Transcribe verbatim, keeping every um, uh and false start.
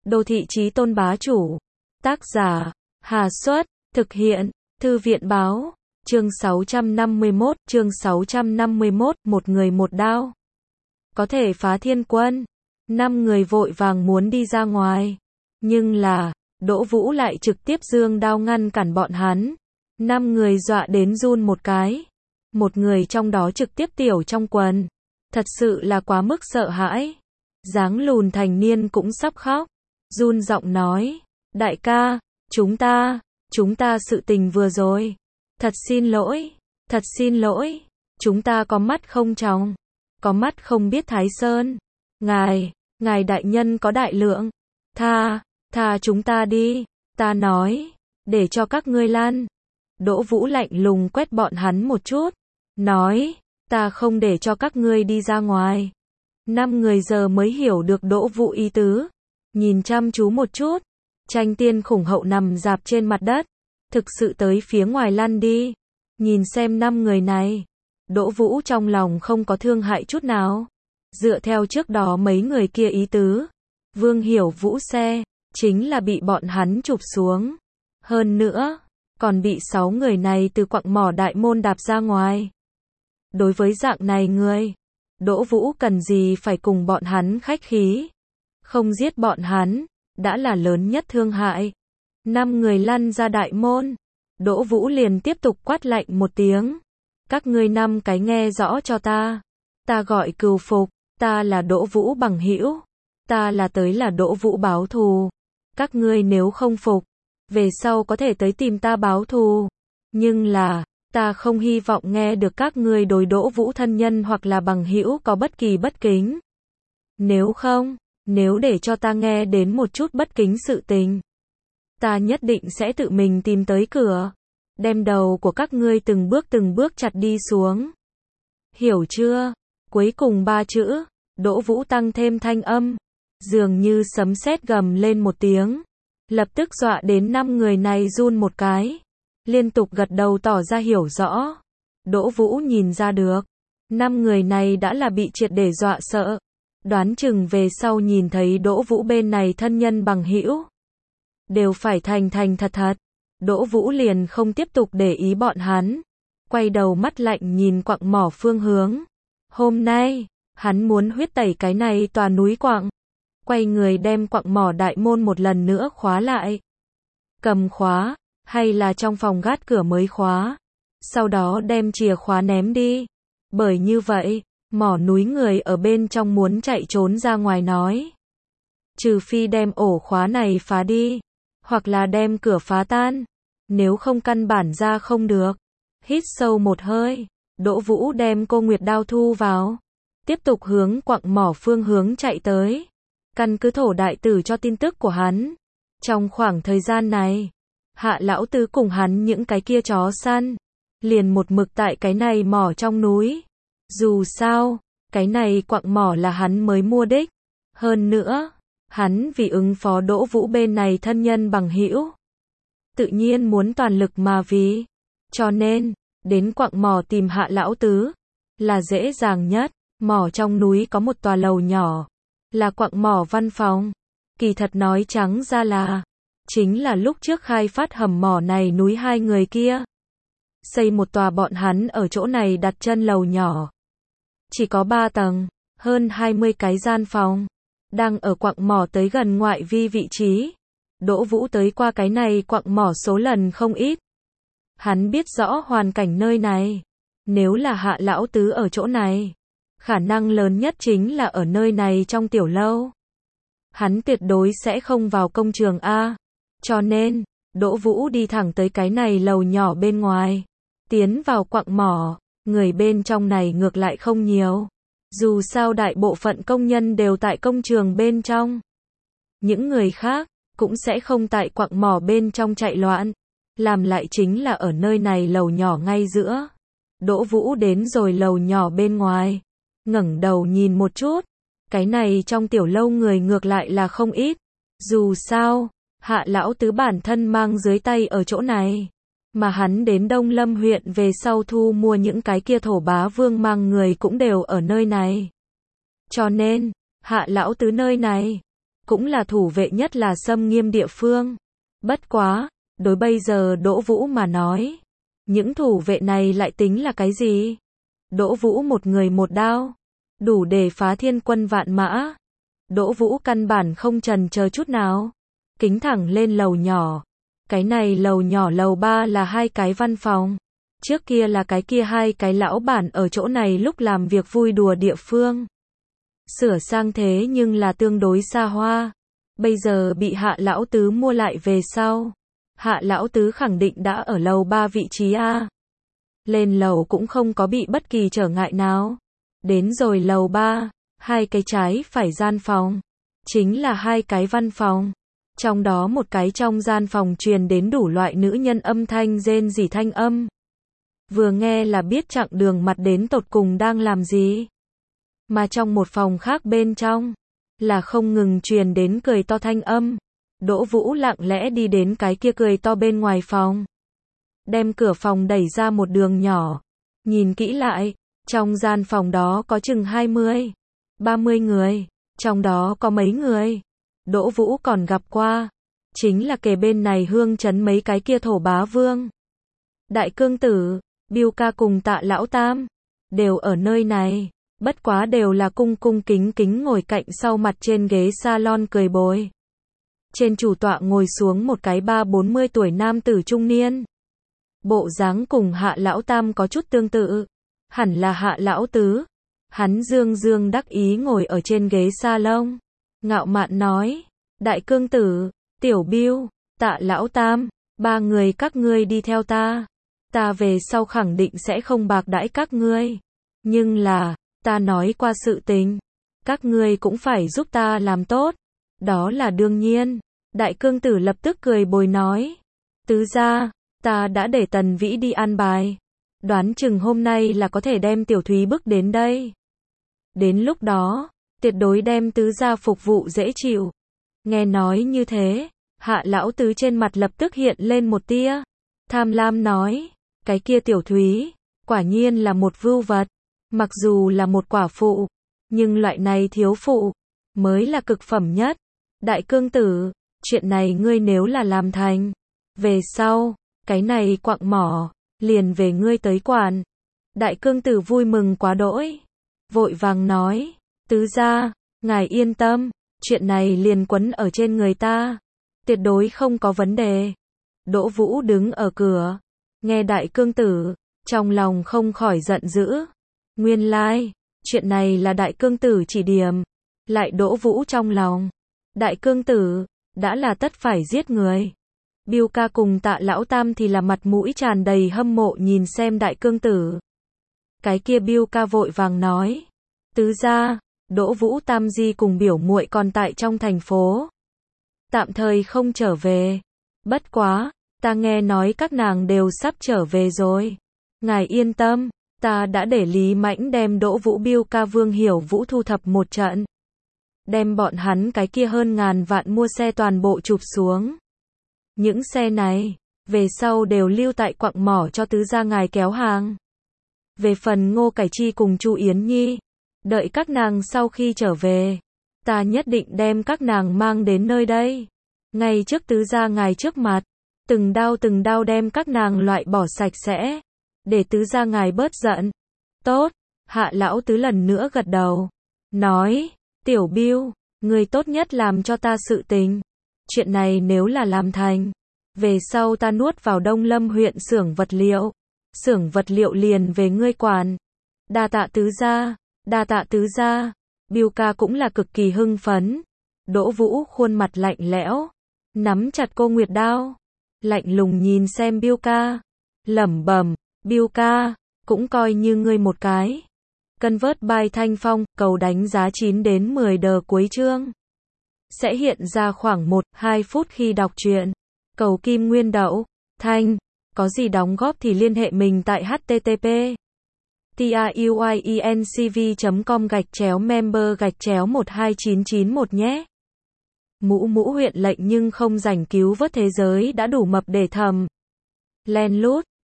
Đô thị chí tôn bá chủ. Tác giả, Hà Xuất, thực hiện, Thư viện báo, chương sáu trăm năm mươi mốt, chương sáu trăm năm mươi mốt, một người một đao. Có thể phá thiên quân. Năm người vội vàng muốn đi ra ngoài. Nhưng là, Đỗ Vũ lại trực tiếp giương đao ngăn cản bọn hắn. Năm người dọa đến run một cái. Một người trong đó trực tiếp tiểu trong quần. Thật sự là quá mức sợ hãi. Dáng lùn thành niên cũng sắp khóc. Run giọng nói, đại ca, chúng ta, chúng ta sự tình vừa rồi. Thật xin lỗi, thật xin lỗi, chúng ta có mắt không tròng, có mắt không biết Thái Sơn. Ngài, ngài đại nhân có đại lượng, tha, tha chúng ta đi, ta nói, để cho các ngươi lăn. Đỗ Vũ lạnh lùng quét bọn hắn một chút, nói, ta không để cho các ngươi đi ra ngoài. Năm người giờ mới hiểu được Đỗ Vũ ý tứ, nhìn chăm chú một chút, Tranh Tiên khủng hậu nằm dạp trên mặt đất, thực sự tới phía ngoài lăn đi. Nhìn xem năm người này, Đỗ Vũ trong lòng không có thương hại chút nào. Dựa theo trước đó mấy người kia ý tứ, Vương Hiểu Vũ xe, chính là bị bọn hắn chụp xuống. Hơn nữa, còn bị sáu người này từ quặng mỏ đại môn đạp ra ngoài. Đối với dạng này người, Đỗ Vũ cần gì phải cùng bọn hắn khách khí. Không giết bọn hắn, đã là lớn nhất thương hại. Năm người lăn ra đại môn, Đỗ Vũ liền tiếp tục quát lạnh một tiếng. Các ngươi năm cái nghe rõ cho ta. Ta gọi Cừu Phục, ta là Đỗ Vũ bằng hữu. Ta là tới là Đỗ Vũ báo thù. Các ngươi nếu không phục, về sau có thể tới tìm ta báo thù. Nhưng là, ta không hy vọng nghe được các ngươi đối Đỗ Vũ thân nhân hoặc là bằng hữu có bất kỳ bất kính. Nếu không, nếu để cho ta nghe đến một chút bất kính sự tình, ta nhất định sẽ tự mình tìm tới cửa, đem đầu của các ngươi từng bước từng bước chặt đi xuống. Hiểu chưa? Cuối cùng ba chữ, Đỗ Vũ tăng thêm thanh âm, dường như sấm sét gầm lên một tiếng, lập tức dọa đến năm người này run một cái, liên tục gật đầu tỏ ra hiểu rõ. Đỗ Vũ nhìn ra được, năm người này đã là bị triệt để dọa sợ, đoán chừng về sau nhìn thấy Đỗ Vũ bên này thân nhân bằng hữu, đều phải thành thành thật thật. Đỗ Vũ liền không tiếp tục để ý bọn hắn, quay đầu mắt lạnh nhìn quặng mỏ phương hướng. Hôm nay, hắn muốn huyết tẩy cái này tòa núi quặng. Quay người đem quặng mỏ đại môn một lần nữa khóa lại. Cầm khóa, hay là trong phòng gác cửa mới khóa. Sau đó đem chìa khóa ném đi. Bởi như vậy, mỏ núi người ở bên trong muốn chạy trốn ra ngoài nói. Trừ phi đem ổ khóa này phá đi, hoặc là đem cửa phá tan. Nếu không căn bản ra không được. Hít sâu một hơi, Đỗ Vũ đem cô Nguyệt đao thu vào. Tiếp tục hướng quặng mỏ phương hướng chạy tới. Căn cứ Thổ đại tử cho tin tức của hắn. Trong khoảng thời gian này, Hạ lão tứ cùng hắn những cái kia chó săn, liền một mực tại cái này mỏ trong núi. Dù sao, cái này quặng mỏ là hắn mới mua đích. Hơn nữa, hắn vì ứng phó Đỗ Vũ bên này thân nhân bằng hữu, tự nhiên muốn toàn lực mà vì. Cho nên, đến quặng mỏ tìm Hạ lão tứ, là dễ dàng nhất. Mỏ trong núi có một tòa lầu nhỏ, là quặng mỏ văn phòng. Kỳ thật nói trắng ra là, chính là lúc trước khai phát hầm mỏ này núi hai người kia. Xây một tòa bọn hắn ở chỗ này đặt chân lầu nhỏ. Chỉ có ba tầng, hơn hai mươi cái gian phòng. Đang ở quặng mỏ tới gần ngoại vi vị trí. Đỗ Vũ tới qua cái này quặng mỏ số lần không ít. Hắn biết rõ hoàn cảnh nơi này. Nếu là Hạ lão tứ ở chỗ này, khả năng lớn nhất chính là ở nơi này trong tiểu lâu. Hắn tuyệt đối sẽ không vào công trường A. Cho nên, Đỗ Vũ đi thẳng tới cái này lầu nhỏ bên ngoài. Tiến vào quặng mỏ, người bên trong này ngược lại không nhiều. Dù sao đại bộ phận công nhân đều tại công trường bên trong. Những người khác, cũng sẽ không tại quặng mỏ bên trong chạy loạn. Làm lại chính là ở nơi này lầu nhỏ ngay giữa. Đỗ Vũ đến rồi lầu nhỏ bên ngoài. Ngẩng đầu nhìn một chút, cái này trong tiểu lâu người ngược lại là không ít. Dù sao, Hạ lão tứ bản thân mang dưới tay ở chỗ này, mà hắn đến Đông Lâm huyện về sau thu mua những cái kia thổ bá vương mang người cũng đều ở nơi này. Cho nên, Hạ lão tứ nơi này, cũng là thủ vệ nhất là xâm nghiêm địa phương. Bất quá, đối bây giờ Đỗ Vũ mà nói, những thủ vệ này lại tính là cái gì? Đỗ Vũ một người một đao, đủ để phá thiên quân vạn mã. Đỗ Vũ căn bản không chần chờ chút nào, kính thẳng lên lầu nhỏ. Cái này lầu nhỏ lầu ba là hai cái văn phòng. Trước kia là cái kia hai cái lão bản ở chỗ này lúc làm việc vui đùa địa phương. Sửa sang thế nhưng là tương đối xa hoa. Bây giờ bị Hạ lão tứ mua lại về sau. Hạ lão tứ khẳng định đã ở lầu ba vị trí A. Lên lầu cũng không có bị bất kỳ trở ngại nào. Đến rồi lầu ba, hai cái trái phải gian phòng. Chính là hai cái văn phòng. Trong đó một cái trong gian phòng truyền đến đủ loại nữ nhân âm thanh rên rỉ thanh âm. Vừa nghe là biết chặng đường mặt đến tột cùng đang làm gì. Mà trong một phòng khác bên trong, là không ngừng truyền đến cười to thanh âm. Đỗ Vũ lặng lẽ đi đến cái kia cười to bên ngoài phòng. Đem cửa phòng đẩy ra một đường nhỏ. Nhìn kỹ lại, trong gian phòng đó có chừng hai mươi, ba mươi người. Trong đó có mấy người Đỗ Vũ còn gặp qua. Chính là kề bên này hương trấn mấy cái kia thổ bá vương. Đại cương tử, Biêu ca cùng Tạ lão tam, đều ở nơi này. Bất quá đều là cung cung kính kính ngồi cạnh sau mặt trên ghế salon cười bồi. Trên chủ tọa ngồi xuống một cái ba bốn mươi tuổi nam tử trung niên. Bộ dáng cùng Hạ lão tam có chút tương tự. Hẳn là Hạ lão tứ. Hắn dương dương đắc ý ngồi ở trên ghế salon. Ngạo mạn nói, đại cương tử, tiểu Biêu, Tạ lão tam, ba người các ngươi đi theo ta. Ta về sau khẳng định sẽ không bạc đãi các ngươi. Nhưng là, ta nói qua sự tình. Các ngươi cũng phải giúp ta làm tốt. Đó là đương nhiên. Đại cương tử lập tức cười bồi nói. Tứ gia, ta đã để Tần Vĩ đi an bài. Đoán chừng hôm nay là có thể đem Tiểu Thúy bức đến đây. Đến lúc đó, tuyệt đối đem tứ gia phục vụ dễ chịu. Nghe nói như thế, Hạ lão tứ trên mặt lập tức hiện lên một tia tham lam nói, cái kia Tiểu Thúy, quả nhiên là một vưu vật. Mặc dù là một quả phụ, nhưng loại này thiếu phụ, mới là cực phẩm nhất. Đại cương tử, chuyện này ngươi nếu là làm thành, về sau, cái này quặng mỏ, liền về ngươi tới quản. Đại cương tử vui mừng quá đỗi, vội vàng nói, tứ gia, ngài yên tâm, chuyện này liền quấn ở trên người ta, tuyệt đối không có vấn đề. Đỗ Vũ đứng ở cửa, nghe đại cương tử, trong lòng không khỏi giận dữ. Nguyên lai, like, chuyện này là đại cương tử chỉ điểm, lại Đỗ Vũ trong lòng. Đại cương tử, đã là tất phải giết người. Biêu ca cùng Tạ lão tam thì là mặt mũi tràn đầy hâm mộ nhìn xem đại cương tử. Cái kia Biêu ca vội vàng nói, tứ gia, Đỗ Vũ tam di cùng biểu muội còn tại trong thành phố. Tạm thời không trở về. Bất quá, ta nghe nói các nàng đều sắp trở về rồi. Ngài yên tâm. Ta đã để Lý Mãnh đem Đỗ Vũ Biêu ca Vương Hiểu Vũ thu thập một trận. Đem bọn hắn cái kia hơn ngàn vạn mua xe toàn bộ chụp xuống. Những xe này, về sau đều lưu tại quặng mỏ cho tứ gia ngài kéo hàng. Về phần Ngô Cải Chi cùng Chu Yến Nhi, đợi các nàng sau khi trở về, ta nhất định đem các nàng mang đến nơi đây. Ngay trước tứ gia ngài trước mặt, từng đao từng đao đem các nàng loại bỏ sạch sẽ. Để tứ gia ngài bớt giận. Tốt, Hạ lão tứ lần nữa gật đầu. Nói, tiểu Biêu, người tốt nhất làm cho ta sự tình. Chuyện này nếu là làm thành, về sau ta nuốt vào Đông Lâm huyện xưởng vật liệu. Xưởng vật liệu liền về ngươi quản. Đa tạ tứ gia, đa tạ tứ gia. Biêu ca cũng là cực kỳ hưng phấn. Đỗ Vũ khuôn mặt lạnh lẽo, nắm chặt cô nguyệt đao, lạnh lùng nhìn xem Biêu ca, lẩm bẩm. Biêu ca, cũng coi như ngươi một cái. Convert by Thanh Phong, cầu đánh giá chín đến mười đờ cuối chương. Sẽ hiện ra khoảng một đến hai phút khi đọc truyện. Cầu kim nguyên đậu, thanh. Có gì đóng góp thì liên hệ mình tại http truyencv chấm com gạch chéo member gạch chéo một hai chín chín một nhé. Mũ mũ huyện lệnh nhưng không rảnh cứu vớt thế giới đã đủ mập để thầm. Len lút.